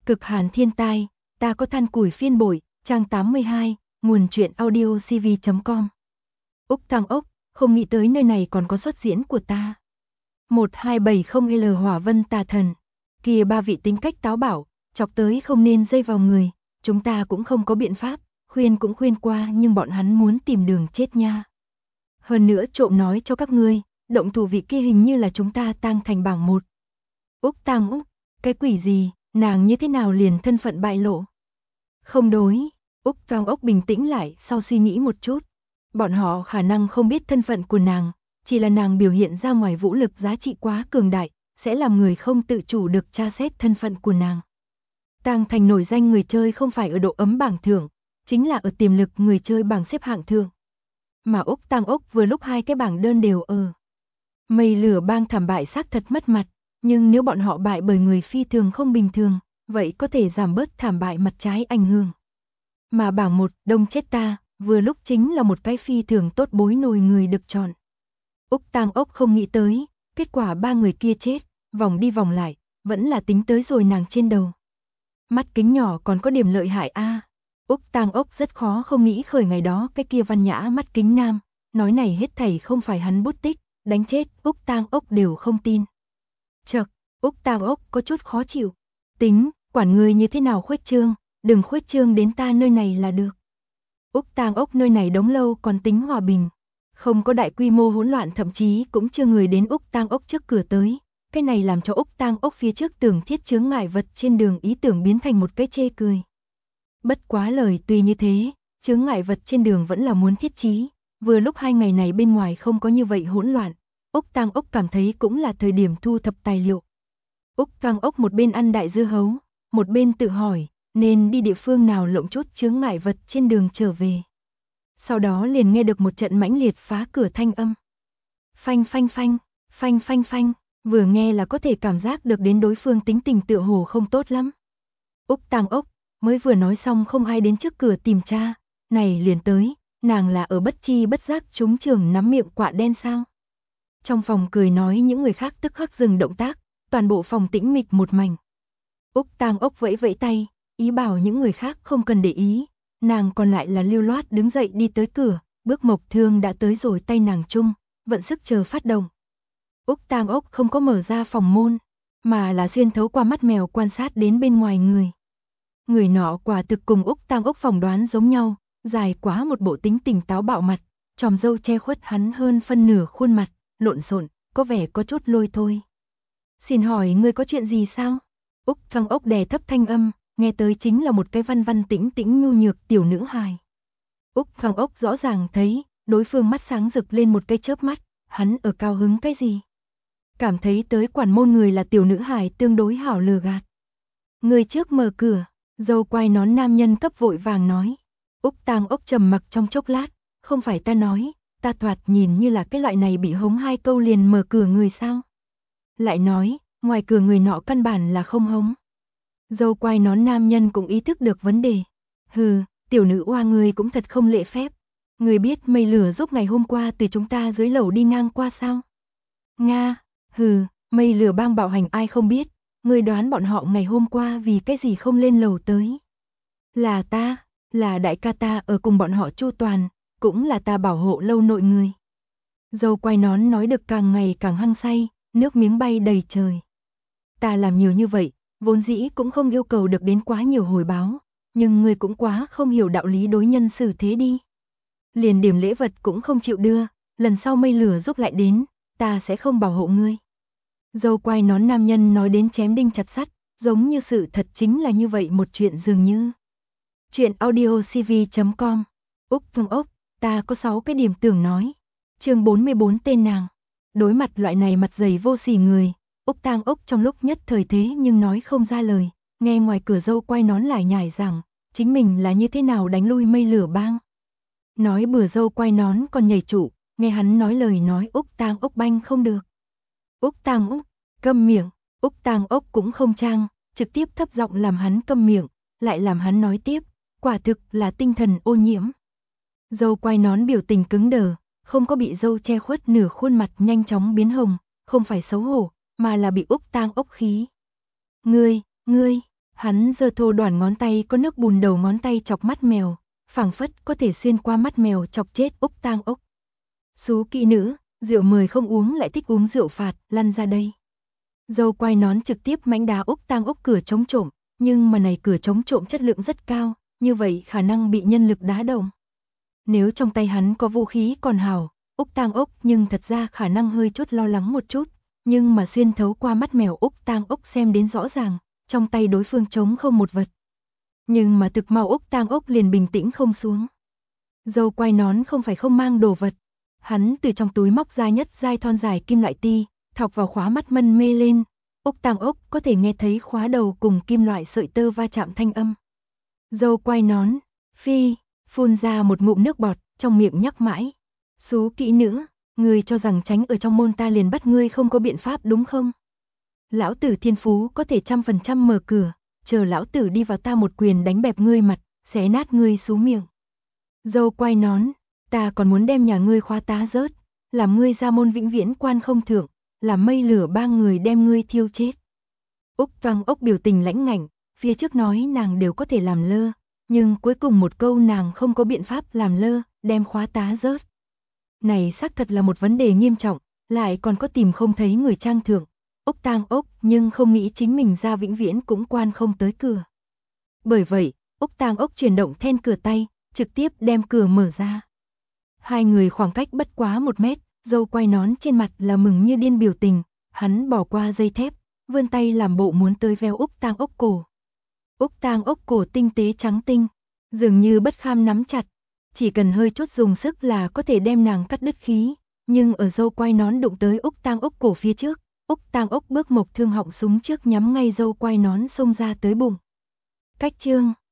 Cực hàn thiên tai, ta có than củi phiên bội, trang 82, nguồn truyện audio cv.com. Úc Tăng Ốc, không nghĩ tới nơi này còn có xuất diễn của ta. 1270L Hỏa Vân Tà Thần. Kìa ba vị tính cách táo bạo, chọc tới không nên dây vào người, chúng ta cũng không có biện pháp, khuyên cũng khuyên qua nhưng bọn hắn muốn tìm đường chết nha. Hơn nữa trộm nói cho các ngươi, động thủ vị kia hình như là chúng ta Tang Thành bảng 1. Úc Tăng Úc, cái quỷ gì, nàng như thế nào liền thân phận bại lộ? Không đối, Úc Tăng Ốc bình tĩnh lại sau suy nghĩ một chút. Bọn họ khả năng không biết thân phận của nàng, chỉ là nàng biểu hiện ra ngoài vũ lực giá trị quá cường đại, sẽ làm người không tự chủ được tra xét thân phận của nàng. Tang Thành nổi danh người chơi không phải ở độ ấm bảng thưởng, chính là ở tiềm lực người chơi bảng xếp hạng thưởng. Mà Úc Tăng Ốc vừa lúc hai cái bảng đơn đều ở. Mây lửa bang thảm bại xác thật mất mặt, nhưng nếu bọn họ bại bởi người phi thường không bình thường, vậy có thể giảm bớt thảm bại mặt trái ảnh hưởng. Mà bảng 1 đông chết ta, vừa lúc chính là một cái phi thường tốt bối nồi người được chọn. Úc Tăng Ốc không nghĩ tới, kết quả ba người kia chết, vòng đi vòng lại, vẫn là tính tới rồi nàng trên đầu. Mắt kính nhỏ còn có điểm lợi hại a. Úc Tăng Ốc rất khó không nghĩ khởi ngày đó cái kia văn nhã mắt kính nam, nói này hết thảy không phải hắn bút tích, đánh chết Úc Tăng Ốc đều không tin. Chậc, Úc Tăng Ốc có chút khó chịu. Tính, quản người như thế nào khuếch trương, đừng khuếch trương đến ta nơi này là được. Úc Tăng Ốc nơi này đóng lâu còn tính hòa bình, không có đại quy mô hỗn loạn, thậm chí cũng chưa người đến Úc Tăng Ốc trước cửa tới. Cái này làm cho Úc Tăng Ốc phía trước tường thiết chướng ngại vật trên đường ý tưởng biến thành một cái chê cười. Bất quá lời tuy như thế, chướng ngại vật trên đường vẫn là muốn thiết trí, vừa lúc hai ngày này bên ngoài không có như vậy hỗn loạn, Úc Tăng Ốc cảm thấy cũng là thời điểm thu thập tài liệu. Úc Tăng Ốc một bên ăn đại dưa hấu, một bên tự hỏi, nên đi địa phương nào lộng chút chướng ngại vật trên đường trở về. Sau đó liền nghe được một trận mãnh liệt phá cửa thanh âm. Phanh phanh phanh, phanh phanh phanh, vừa nghe là có thể cảm giác được đến đối phương tính tình tựa hồ không tốt lắm. Úc Tăng Ốc mới vừa nói xong không ai đến trước cửa tìm tra, này liền tới, nàng là ở bất chi bất giác trúng trường nắm miệng quạ đen sao? Trong phòng cười nói những người khác tức khắc dừng động tác, toàn bộ phòng tĩnh mịch một mảnh. Úc Tăng Ốc vẫy vẫy tay, ý bảo những người khác không cần để ý, nàng còn lại là lưu loát đứng dậy đi tới cửa, bước mộc thương đã tới rồi tay nàng chung, vận sức chờ phát động. Úc Tăng Ốc không có mở ra phòng môn, mà là xuyên thấu qua mắt mèo quan sát đến bên ngoài người. Người nọ quả thực cùng Úc Tăng Ốc phỏng đoán giống nhau, dài quá một bộ tính tình táo bạo mặt, chòm râu che khuất hắn hơn phân nửa khuôn mặt, lộn xộn, có vẻ có chút lôi thôi. Xin hỏi ngươi có chuyện gì sao? Úc Tăng Ốc đè thấp thanh âm, nghe tới chính là một cái văn văn tĩnh tĩnh nhu nhược tiểu nữ hài. Úc Tăng Ốc rõ ràng thấy, đối phương mắt sáng rực lên một cái chớp mắt, hắn ở cao hứng cái gì? Cảm thấy tới quản môn người là tiểu nữ hài tương đối hảo lừa gạt. Người trước mở cửa, dâu quai nón nam nhân cấp vội vàng nói. Úc Tăng Ốc trầm mặc trong chốc lát, không phải ta nói, ta thoạt nhìn như là cái loại này bị hống hai câu liền mở cửa người sao? Lại nói, ngoài cửa người nọ căn bản là không hống. Dâu quai nón nam nhân cũng ý thức được vấn đề. Hừ, tiểu nữ oa người cũng thật không lễ phép. Người biết mây lửa giúp ngày hôm qua từ chúng ta dưới lầu đi ngang qua sao? Nga, hừ, mây lửa bang bạo hành ai không biết. Người đoán bọn họ ngày hôm qua vì cái gì không lên lầu tới? Là ta, là đại ca ta ở cùng bọn họ chu toàn, cũng là ta bảo hộ lâu nội người. Dâu quai nón nói được càng ngày càng hăng say, nước miếng bay đầy trời. Ta làm nhiều như vậy, vốn dĩ cũng không yêu cầu được đến quá nhiều hồi báo, nhưng ngươi cũng quá không hiểu đạo lý đối nhân xử thế đi. Liền điểm lễ vật cũng không chịu đưa, lần sau mây lửa giúp lại đến, ta sẽ không bảo hộ ngươi. Dâu quai nón nam nhân nói đến chém đinh chặt sắt, giống như sự thật chính là như vậy một chuyện dường như. Chuyện audio cv.com. Úc Tăng Ốc, ta có 6 cái điểm tưởng nói. Chương 44 tên nàng. Đối mặt loại này mặt dày vô sỉ người, Úc Tăng Ốc trong lúc nhất thời thế nhưng nói không ra lời, nghe ngoài cửa dâu quai nón lại nhải rằng, chính mình là như thế nào đánh lui mây lửa bang. Nói bừa dâu quai nón còn nhảy trụ, nghe hắn nói lời nói Úc Tăng Ốc banh không được. Úc Tăng Ốc, câm miệng, Úc Tăng Ốc cũng không trang, trực tiếp thấp giọng làm hắn câm miệng, lại làm hắn nói tiếp, quả thực là tinh thần ô nhiễm. Dâu quai nón biểu tình cứng đờ, không có bị dâu che khuất nửa khuôn mặt nhanh chóng biến hồng, không phải xấu hổ, mà là bị Úc Tăng Ốc khí. Ngươi, Hắn giơ thô đoản ngón tay có nước bùn đầu ngón tay chọc mắt mèo, phảng phất có thể xuyên qua mắt mèo chọc chết Úc Tang Ốc. Xú kỹ nữ, rượu mời không uống lại thích uống rượu phạt, lăn ra đây. Dâu quai nón trực tiếp mãnh đá Úc Tang Ốc cửa chống trộm, nhưng mà này cửa chống trộm chất lượng rất cao, như vậy khả năng bị nhân lực đá động. Nếu trong tay hắn có vũ khí còn hảo, Úc Tang Ốc nhưng thật ra khả năng hơi chút lo lắng một chút, nhưng mà xuyên thấu qua mắt mèo Úc Tang Ốc xem đến rõ ràng, trong tay đối phương trống không một vật. Nhưng mà thực mau Úc Tang Ốc liền bình tĩnh không xuống. Dâu quai nón không phải không mang đồ vật, hắn từ trong túi móc ra nhất giai thon dài kim loại ti, thọc vào khóa mắt mân mê lên. Úc Tang Ốc có thể nghe thấy khóa đầu cùng kim loại sợi tơ va chạm thanh âm. Dâu quai nón, phi, phun ra một ngụm nước bọt, trong miệng nhắc mãi. Xú kỹ nữ, ngươi cho rằng tránh ở trong môn ta liền bắt ngươi không có biện pháp đúng không? Lão tử thiên phú có thể 100% mở cửa, chờ lão tử đi vào ta một quyền đánh bẹp ngươi mặt, xé nát ngươi xú miệng. Dâu quai nón, ta còn muốn đem nhà ngươi khóa tá rớt, làm ngươi ra môn vĩnh viễn quan không thượng, làm mây lửa ba người đem ngươi thiêu chết. Úc Tang Ốc biểu tình lãnh ngạnh, phía trước nói nàng đều có thể làm lơ, nhưng cuối cùng một câu nàng không có biện pháp làm lơ, đem khóa tá rớt. Này xác thật là một vấn đề nghiêm trọng, lại còn có tìm không thấy người trang thượng. Úc Tang Ốc nhưng không nghĩ chính mình ra vĩnh viễn cũng quan không tới cửa. Bởi vậy, Úc Tang Ốc chuyển động then cửa tay, trực tiếp đem cửa mở ra. Hai người khoảng cách bất quá 1 mét, dâu quai nón trên mặt là mừng như điên biểu tình, hắn bỏ qua dây thép, vươn tay làm bộ muốn tới véo Úc Tang Ốc cổ. Úc Tang Ốc cổ tinh tế trắng tinh, dường như bất kham nắm chặt, chỉ cần hơi chút dùng sức là có thể đem nàng cắt đứt khí, nhưng ở dâu quai nón đụng tới Úc Tang Ốc cổ phía trước, Úc Tang Ốc bước mộc thương họng súng trước nhắm ngay dâu quai nón xông ra tới bụng. Cách chương